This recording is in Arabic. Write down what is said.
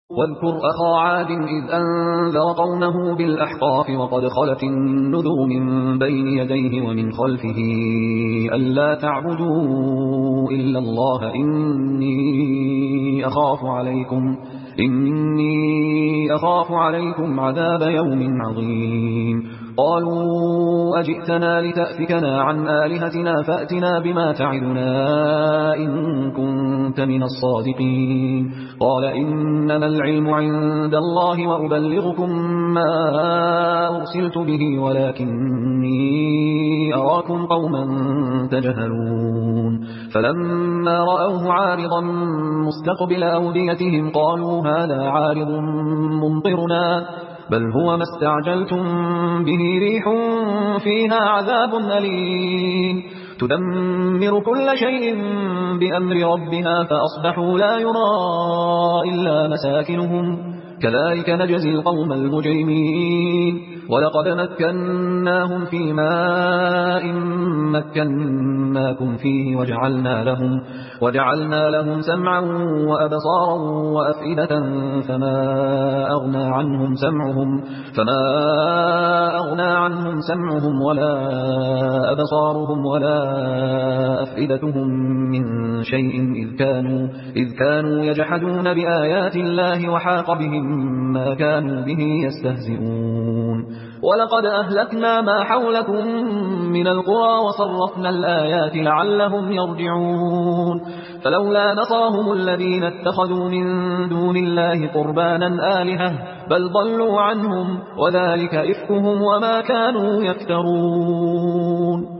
واذكر أخا عاد إذ أنذر قومه بالأحقاف وقد خلت النذر من بين يديه ومن خلفه ألا تعبدوا إلا الله إني أخاف عليكم عذاب يوم عظيم. قالوا أجئتنا لتأفكنا عن آلهتنا فأتنا بما تعدنا إن كنت من الصادقين. قال إنما العلم عند الله وأبلغكم ما أرسلت به ولكني أراكم قوما تجهلون. فلما رأوه عارضا مستقبل أوديتهم قالوا هذا عارض ممطرنا بل هو ما استعجلتم به ريح فيها عذاب أليم تدمر كل شيء بأمر ربها فأصبحوا لا يرى إلا مساكنهم كذلك نجزي القوم المجرمين. ولقد مكناهم في ماء مكناكم فيه وجعلنا لهم سمعا وأبصارا وأفئدة فما أغنى عنهم سمعهم ولا أبصارهم ولا أفئدتهم من شيء إذ كانوا يجحدون بآيات الله وحاق بهم ما كانوا به يستهزئون. ولقد أهلكنا ما حولكم من القرى وصرفنا الآيات لعلهم يرجعون. فلولا نصرهم الذين اتخذوا من دون الله قربانا آلهة بل ضلوا عنهم وذلك إفكهم وما كانوا يفترون.